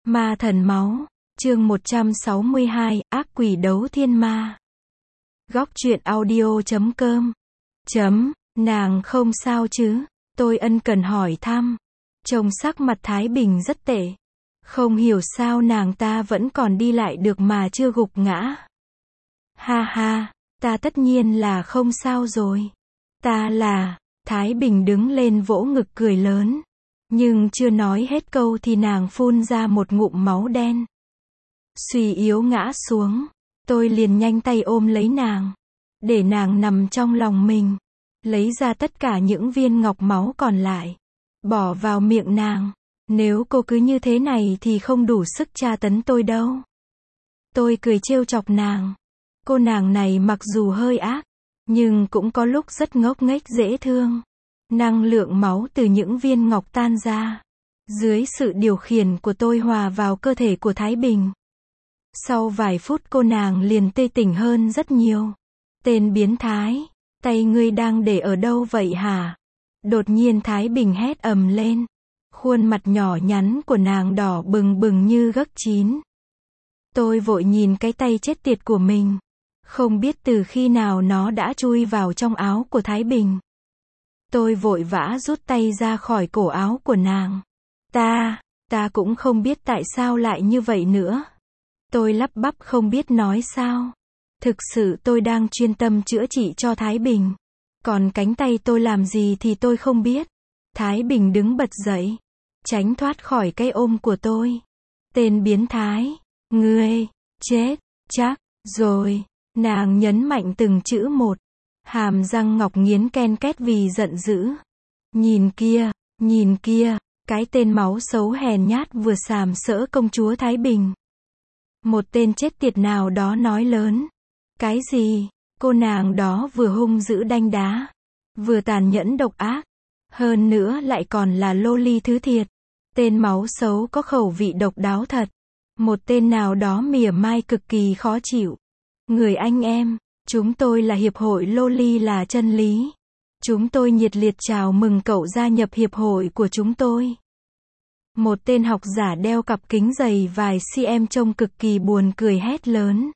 Ma thần máu, chương 162, ác quỷ đấu thiên ma. Góc truyện audio.com. Nàng không sao chứ? Tôi ân cần hỏi thăm. Trông sắc mặt Thái Bình rất tệ. Không hiểu sao nàng ta vẫn còn đi lại được mà chưa gục ngã. Ha ha, ta tất nhiên là không sao rồi. Thái Bình đứng lên vỗ ngực cười lớn. Nhưng chưa nói hết câu thì nàng phun ra một ngụm máu đen. Suy yếu ngã xuống. Tôi liền nhanh tay ôm lấy nàng. Để nàng nằm trong lòng mình. Lấy ra tất cả những viên ngọc máu còn lại. Bỏ vào miệng nàng. Nếu cô cứ như thế này thì không đủ sức tra tấn tôi đâu. Tôi cười trêu chọc nàng. Cô nàng này mặc dù hơi ác, nhưng cũng có lúc rất ngốc nghếch dễ thương. Năng lượng máu từ những viên ngọc tan ra. Dưới sự điều khiển của tôi hòa vào cơ thể của Thái Bình. Sau vài phút cô nàng liền tê tỉnh hơn rất nhiều. Tên biến thái, tay ngươi đang để ở đâu vậy hả? Đột nhiên Thái Bình hét ầm lên. Khuôn mặt nhỏ nhắn của nàng đỏ bừng bừng như gấc chín. Tôi vội nhìn cái tay chết tiệt của mình. Không biết từ khi nào nó đã chui vào trong áo của Thái Bình. Tôi vội vã rút tay ra khỏi cổ áo của nàng. Ta cũng không biết tại sao lại như vậy nữa. Tôi lắp bắp không biết nói sao. Thực sự tôi đang chuyên tâm chữa trị cho Thái Bình. Còn cánh tay tôi làm gì thì tôi không biết. Thái Bình đứng bật dậy. Tránh thoát khỏi cái ôm của tôi. Tên biến thái. Ngươi, chết, chắc, rồi. Nàng nhấn mạnh từng chữ một. Hàm răng ngọc nghiến ken két vì giận dữ. Nhìn kia, cái tên máu xấu hèn nhát vừa sàm sỡ công chúa Thái Bình. Một tên chết tiệt nào đó nói lớn. Cái gì? Cô nàng đó vừa hung dữ đanh đá, vừa tàn nhẫn độc ác, hơn nữa lại còn là loli thứ thiệt. Tên máu xấu có khẩu vị độc đáo thật. Một tên nào đó mỉa mai cực kỳ khó chịu. Người anh em, chúng tôi là hiệp hội loli là chân lý. Chúng tôi nhiệt liệt chào mừng cậu gia nhập hiệp hội của chúng tôi. Một tên học giả đeo cặp kính dày vài cm trông cực kỳ buồn cười hét lớn.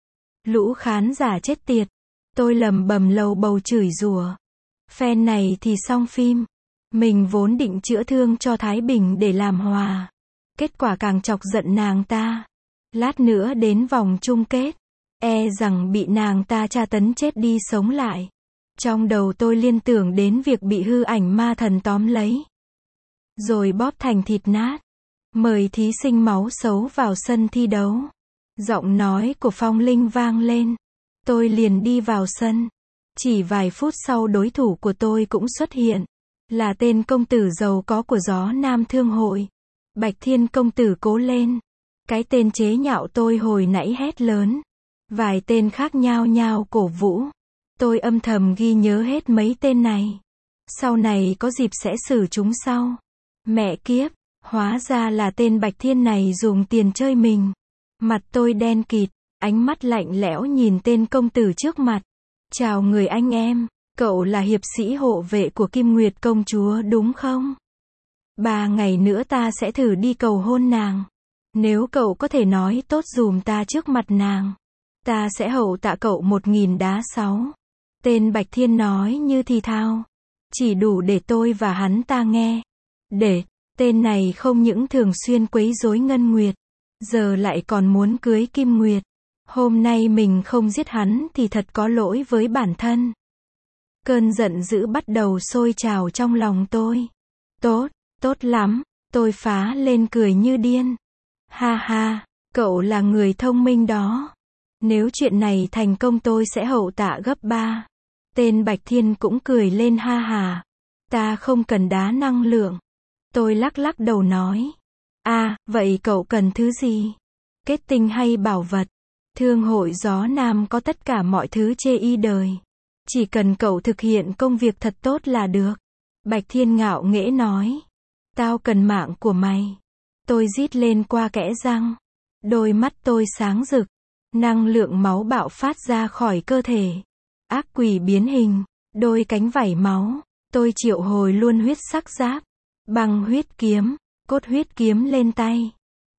Lũ khán giả chết tiệt. Tôi lầm bầm lầu bầu chửi rủa. Phen này thì xong phim. Mình vốn định chữa thương cho Thái Bình để làm hòa. Kết quả càng chọc giận nàng ta. Lát nữa đến vòng chung kết. E rằng bị nàng ta tra tấn chết đi sống lại. Trong đầu tôi liên tưởng đến việc bị hư ảnh ma thần tóm lấy. Rồi bóp thành thịt nát. Mời thí sinh máu xấu vào sân thi đấu. Giọng nói của Phong Linh vang lên. Tôi liền đi vào sân. Chỉ vài phút sau đối thủ của tôi cũng xuất hiện. Là tên công tử giàu có của Gió Nam Thương hội. Bạch Thiên công tử cố lên. Cái tên chế nhạo tôi hồi nãy hét lớn. Vài tên khác nhao nhao cổ vũ. Tôi âm thầm ghi nhớ hết mấy tên này. Sau này có dịp sẽ xử chúng sau. Mẹ kiếp, hóa ra là tên Bạch Thiên này dùng tiền chơi mình. Mặt tôi đen kịt, ánh mắt lạnh lẽo nhìn tên công tử trước mặt. Chào người anh em, cậu là hiệp sĩ hộ vệ của Kim Nguyệt công chúa đúng không? 3 ngày nữa ta sẽ thử đi cầu hôn nàng. Nếu cậu có thể nói tốt dùm ta trước mặt nàng, ta sẽ hậu tạ cậu 1000 đá 6. Tên Bạch Thiên nói như thì thào. Chỉ đủ để tôi và hắn ta nghe. Tên này không những thường xuyên quấy rối Ngân Nguyệt, giờ lại còn muốn cưới Kim Nguyệt. Hôm nay mình không giết hắn thì thật có lỗi với bản thân. Cơn giận dữ bắt đầu sôi trào trong lòng tôi. Tốt lắm, tôi phá lên cười như điên. Ha ha, cậu là người thông minh đó. Nếu chuyện này thành công tôi sẽ hậu tạ gấp 3. Tên Bạch Thiên cũng cười lên ha hà. Ta không cần đá năng lượng. Tôi lắc đầu nói. Vậy cậu cần thứ gì? Kết tinh hay bảo vật? Thương hội Gió Nam có tất cả mọi thứ chê y đời. Chỉ cần cậu thực hiện công việc thật tốt là được. Bạch Thiên ngạo nghễ nói. Tao cần mạng của mày. Tôi rít lên qua kẽ răng. Đôi mắt tôi sáng rực. Năng lượng máu bạo phát ra khỏi cơ thể. Ác quỷ biến hình. Đôi cánh vảy máu. Tôi triệu hồi luôn huyết sắc giáp. Băng huyết kiếm. Cốt huyết kiếm lên tay.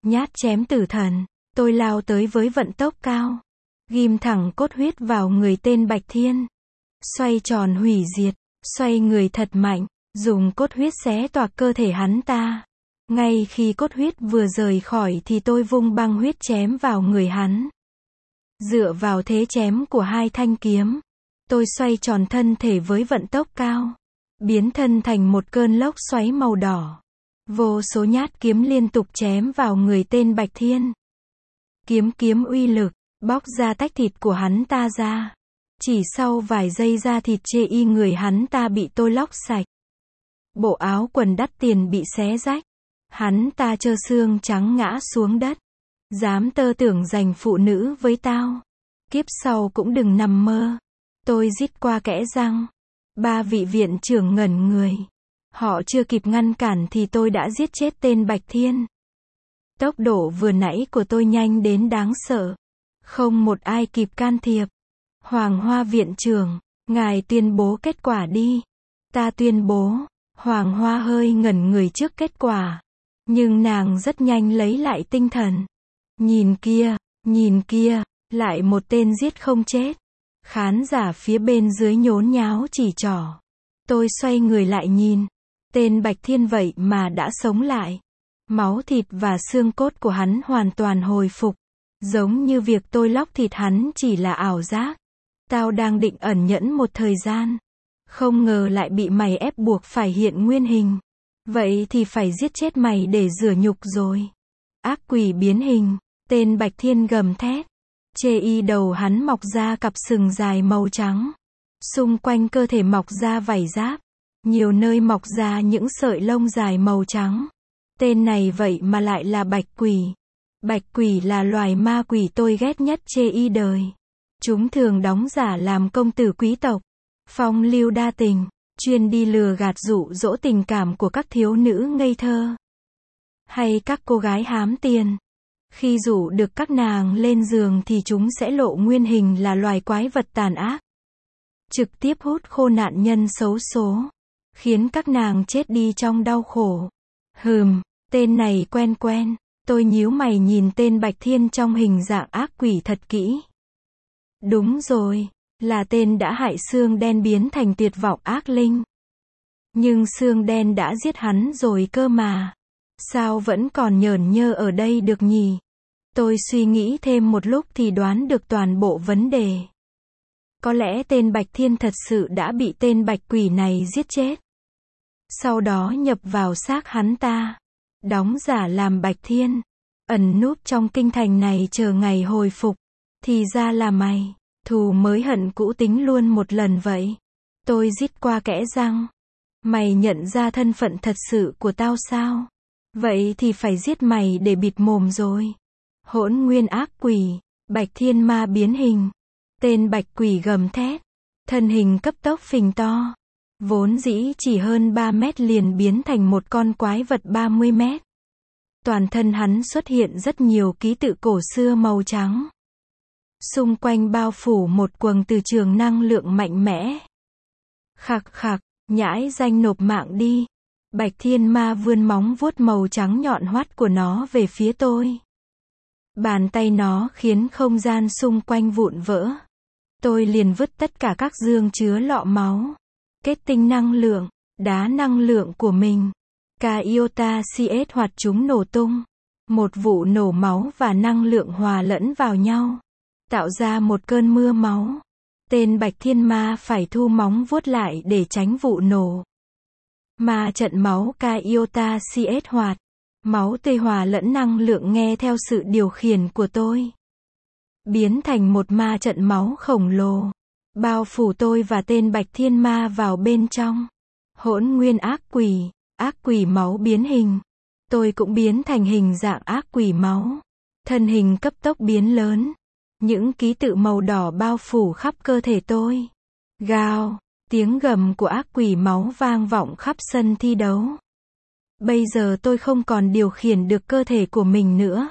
Nhát chém tử thần, tôi lao tới với vận tốc cao. Ghim thẳng cốt huyết vào người tên Bạch Thiên. Xoay tròn hủy diệt, xoay người thật mạnh, dùng cốt huyết xé toạc cơ thể hắn ta. Ngay khi cốt huyết vừa rời khỏi thì tôi vung băng huyết chém vào người hắn. Dựa vào thế chém của hai thanh kiếm, tôi xoay tròn thân thể với vận tốc cao, biến thân thành một cơn lốc xoáy màu đỏ. Vô số nhát kiếm liên tục chém vào người tên Bạch Thiên. Kiếm uy lực, bóc ra tách thịt của hắn ta ra. Chỉ sau vài giây da thịt chê y người hắn ta bị tôi lóc sạch. Bộ áo quần đắt tiền bị xé rách. Hắn ta trơ xương trắng ngã xuống đất. Dám tơ tưởng giành phụ nữ với tao. Kiếp sau cũng đừng nằm mơ. Tôi rít qua kẽ răng. Ba vị viện trưởng ngẩn người. Họ chưa kịp ngăn cản thì tôi đã giết chết tên Bạch Thiên. Tốc độ vừa nãy của tôi nhanh đến đáng sợ. Không một ai kịp can thiệp. Hoàng Hoa viện trưởng, ngài tuyên bố kết quả đi. Ta tuyên bố. Hoàng Hoa hơi ngẩn người trước kết quả. Nhưng nàng rất nhanh lấy lại tinh thần. Nhìn kia, lại một tên giết không chết. Khán giả phía bên dưới nhốn nháo chỉ trỏ. Tôi xoay người lại nhìn. Tên Bạch Thiên vậy mà đã sống lại. Máu thịt và xương cốt của hắn hoàn toàn hồi phục. Giống như việc tôi lóc thịt hắn chỉ là ảo giác. Tao đang định ẩn nhẫn một thời gian. Không ngờ lại bị mày ép buộc phải hiện nguyên hình. Vậy thì phải giết chết mày để rửa nhục rồi. Ác quỷ biến hình. Tên Bạch Thiên gầm thét. Chê y đầu hắn mọc ra cặp sừng dài màu trắng. Xung quanh cơ thể mọc ra vảy giáp. Nhiều nơi mọc ra những sợi lông dài màu trắng. Tên này vậy mà lại là bạch quỷ. Bạch quỷ là loài ma quỷ tôi ghét nhất chê y đời. Chúng thường đóng giả làm công tử quý tộc. Phong lưu đa tình, chuyên đi lừa gạt dụ dỗ tình cảm của các thiếu nữ ngây thơ. Hay các cô gái hám tiền. Khi dụ được các nàng lên giường thì chúng sẽ lộ nguyên hình là loài quái vật tàn ác. Trực tiếp hút khô nạn nhân xấu số. Khiến các nàng chết đi trong đau khổ. Tên này quen. Tôi nhíu mày nhìn tên Bạch Thiên trong hình dạng ác quỷ thật kỹ. Đúng rồi, là tên đã hại xương đen biến thành tuyệt vọng ác linh. Nhưng xương đen đã giết hắn rồi cơ mà. Sao vẫn còn nhởn nhơ ở đây được nhỉ? Tôi suy nghĩ thêm một lúc thì đoán được toàn bộ vấn đề. Có lẽ tên Bạch Thiên thật sự đã bị tên bạch quỷ này giết chết. Sau đó nhập vào xác hắn ta. Đóng giả làm Bạch Thiên. Ẩn núp trong kinh thành này chờ ngày hồi phục. Thì ra là mày. Thù mới hận cũ tính luôn một lần vậy. Tôi rít qua kẽ răng. Mày nhận ra thân phận thật sự của tao sao? Vậy thì phải giết mày để bịt mồm rồi. Hỗn nguyên ác quỷ. Bạch Thiên ma biến hình. Tên bạch quỷ gầm thét. Thân hình cấp tốc phình to. Vốn dĩ chỉ hơn 3 mét liền biến thành một con quái vật 30 mét. Toàn thân hắn xuất hiện rất nhiều ký tự cổ xưa màu trắng. Xung quanh bao phủ một quầng từ trường năng lượng mạnh mẽ. Khạc, nhãi danh nộp mạng đi. Bạch Thiên ma vươn móng vuốt màu trắng nhọn hoắt của nó về phía tôi. Bàn tay nó khiến không gian xung quanh vụn vỡ. Tôi liền vứt tất cả các dương chứa lọ máu. Kết tinh năng lượng, đá năng lượng của mình. Iota CS hoạt chúng nổ tung. Một vụ nổ máu và năng lượng hòa lẫn vào nhau. Tạo ra một cơn mưa máu. Tên Bạch Thiên ma phải thu móng vuốt lại để tránh vụ nổ. Ma trận máu Iota CS hoạt. Máu tươi hòa lẫn năng lượng nghe theo sự điều khiển của tôi. Biến thành một ma trận máu khổng lồ. Bao phủ tôi và tên Bạch Thiên ma vào bên trong. Hỗn nguyên ác quỷ máu biến hình. Tôi cũng biến thành hình dạng ác quỷ máu. Thân hình cấp tốc biến lớn. Những ký tự màu đỏ bao phủ khắp cơ thể tôi. Gào, tiếng gầm của ác quỷ máu vang vọng khắp sân thi đấu. Bây giờ tôi không còn điều khiển được cơ thể của mình nữa.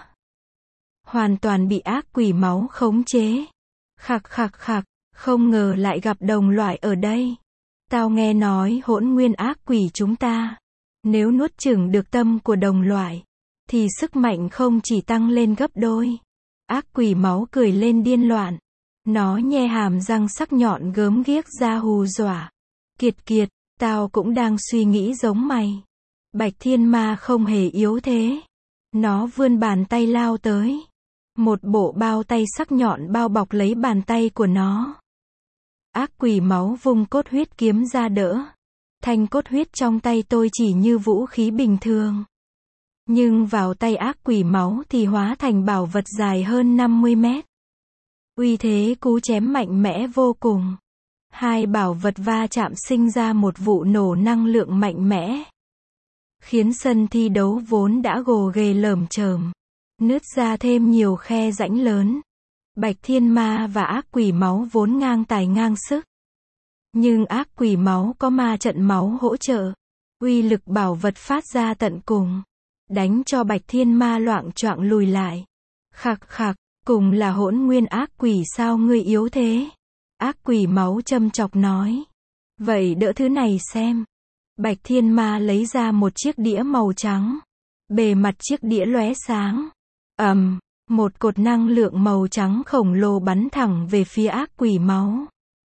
Hoàn toàn bị ác quỷ máu khống chế. Khạc, không ngờ lại gặp đồng loại ở đây. Tao nghe nói hỗn nguyên ác quỷ chúng ta. Nếu nuốt chửng được tâm của đồng loại, thì sức mạnh không chỉ tăng lên gấp đôi. Ác quỷ máu cười lên điên loạn. Nó nhe hàm răng sắc nhọn gớm ghiếc ra hù dọa. Kiệt kiệt, tao cũng đang suy nghĩ giống mày. Bạch thiên ma không hề yếu thế. Nó vươn bàn tay lao tới. Một bộ bao tay sắc nhọn bao bọc lấy bàn tay của nó. Ác quỷ máu vung cốt huyết kiếm ra đỡ. Thanh cốt huyết trong tay tôi chỉ như vũ khí bình thường. Nhưng vào tay ác quỷ máu thì hóa thành bảo vật dài hơn 50 mét. Uy thế cú chém mạnh mẽ vô cùng. Hai bảo vật va chạm sinh ra một vụ nổ năng lượng mạnh mẽ. Khiến sân thi đấu vốn đã gồ ghề lởm chởm. Nứt ra thêm nhiều khe rãnh lớn. Bạch thiên ma và ác quỷ máu vốn ngang tài ngang sức. Nhưng ác quỷ máu có ma trận máu hỗ trợ. Uy lực bảo vật phát ra tận cùng. Đánh cho bạch thiên ma loạng choạng lùi lại. Khặc khặc, cùng là hỗn nguyên ác quỷ sao ngươi yếu thế? Ác quỷ máu châm chọc nói. Vậy đỡ thứ này xem. Bạch thiên ma lấy ra một chiếc đĩa màu trắng. Bề mặt chiếc đĩa lóe sáng. Một cột năng lượng màu trắng khổng lồ bắn thẳng về phía ác quỷ máu.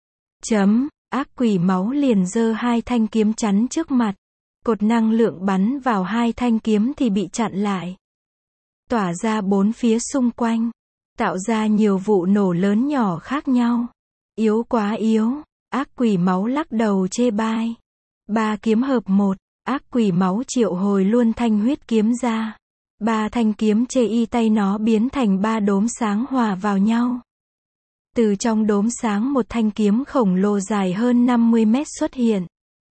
Ác quỷ máu liền giơ hai thanh kiếm chắn trước mặt. Cột năng lượng bắn vào hai thanh kiếm thì bị chặn lại. Tỏa ra bốn phía xung quanh. Tạo ra nhiều vụ nổ lớn nhỏ khác nhau. Yếu quá yếu. Ác quỷ máu lắc đầu chê bai. Ba kiếm hợp một. Ác quỷ máu triệu hồi luôn thanh huyết kiếm ra. Ba thanh kiếm chê y tay nó biến thành ba đốm sáng hòa vào nhau. Từ trong đốm sáng một thanh kiếm khổng lồ dài hơn 50 mét xuất hiện.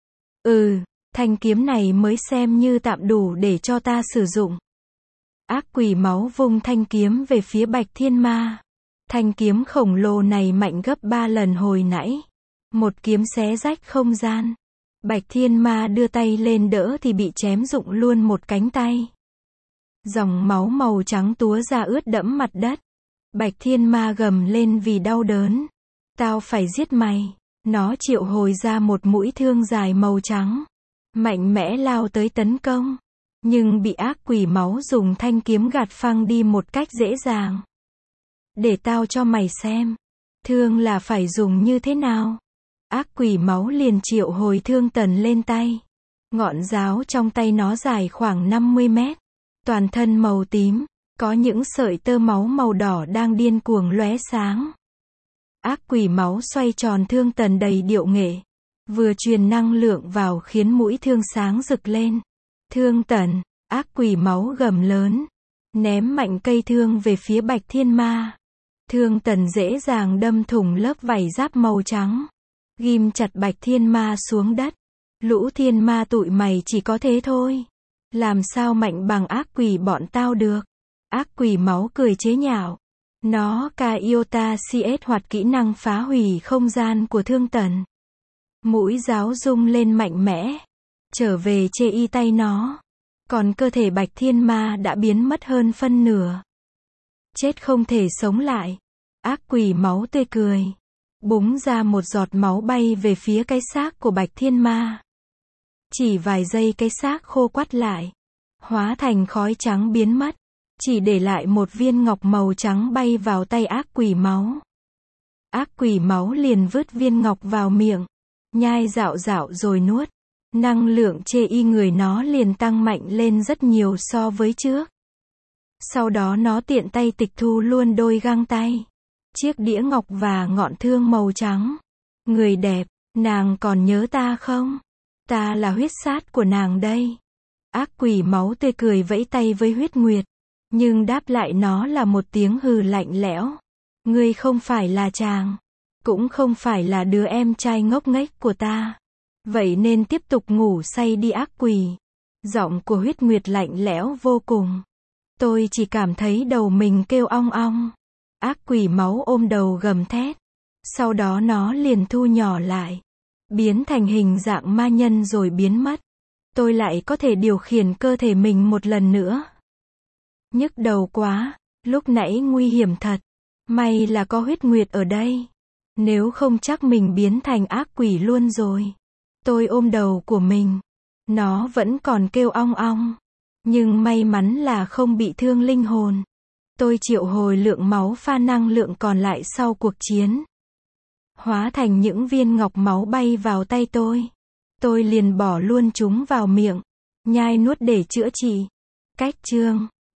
Thanh kiếm này mới xem như tạm đủ để cho ta sử dụng. Ác quỷ máu vung thanh kiếm về phía bạch thiên ma. Thanh kiếm khổng lồ này mạnh gấp 3 lần hồi nãy. Một kiếm xé rách không gian. Bạch thiên ma đưa tay lên đỡ thì bị chém rụng luôn một cánh tay. Dòng máu màu trắng túa ra ướt đẫm mặt đất. Bạch thiên ma gầm lên vì đau đớn. Tao phải giết mày. Nó triệu hồi ra một mũi thương dài màu trắng. Mạnh mẽ lao tới tấn công. Nhưng bị ác quỷ máu dùng thanh kiếm gạt phăng đi một cách dễ dàng. Để tao cho mày xem. Thương là phải dùng như thế nào. Ác quỷ máu liền triệu hồi thương tần lên tay. Ngọn giáo trong tay nó dài khoảng 50 mét. Toàn thân màu tím. Có những sợi tơ máu màu đỏ đang điên cuồng lóe sáng. Ác quỷ máu xoay tròn thương tần đầy điệu nghệ. Vừa truyền năng lượng vào khiến mũi thương sáng rực lên. Thương tần, ác quỷ máu gầm lớn. Ném mạnh cây thương về phía bạch thiên ma. Thương tần dễ dàng đâm thủng lớp vảy giáp màu trắng. Ghim chặt bạch thiên ma xuống đất. Lũ thiên ma tụi mày chỉ có thế thôi. Làm sao mạnh bằng ác quỷ bọn tao được. Ác quỷ máu cười chế nhạo. Nó Iota CS hoạt kỹ năng phá hủy không gian của thương tần. Mũi giáo rung lên mạnh mẽ. Trở về chê y tay nó. Còn cơ thể bạch thiên ma đã biến mất hơn phân nửa. Chết không thể sống lại. Ác quỷ máu tươi cười. Búng ra một giọt máu bay về phía cái xác của bạch thiên ma. Chỉ vài giây cái xác khô quắt lại. Hóa thành khói trắng biến mất. Chỉ để lại một viên ngọc màu trắng bay vào tay ác quỷ máu. Ác quỷ máu liền vứt viên ngọc vào miệng. Nhai dạo dạo rồi nuốt. Năng lượng chê y người nó liền tăng mạnh lên rất nhiều so với trước. Sau đó nó tiện tay tịch thu luôn đôi găng tay. Chiếc đĩa ngọc và ngọn thương màu trắng. Người đẹp, nàng còn nhớ ta không? Ta là huyết sát của nàng đây. Ác quỷ máu tươi cười vẫy tay với huyết nguyệt. Nhưng đáp lại nó là một tiếng hừ lạnh lẽo. Ngươi không phải là chàng. Cũng không phải là đứa em trai ngốc nghếch của ta. Vậy nên tiếp tục ngủ say đi ác quỷ. Giọng của huyết nguyệt lạnh lẽo vô cùng. Tôi chỉ cảm thấy đầu mình kêu ong ong. Ác quỷ máu ôm đầu gầm thét. Sau đó nó liền thu nhỏ lại. Biến thành hình dạng ma nhân rồi biến mất. Tôi lại có thể điều khiển cơ thể mình một lần nữa. Nhức đầu quá. Lúc nãy nguy hiểm thật. May là có huyết nguyệt ở đây. Nếu không chắc mình biến thành ác quỷ luôn rồi. Tôi ôm đầu của mình. Nó vẫn còn kêu ong ong. Nhưng may mắn là không bị thương linh hồn. Tôi triệu hồi lượng máu pha năng lượng còn lại sau cuộc chiến. Hóa thành những viên ngọc máu bay vào tay tôi. Tôi liền bỏ luôn chúng vào miệng. Nhai nuốt để chữa trị. Cách chương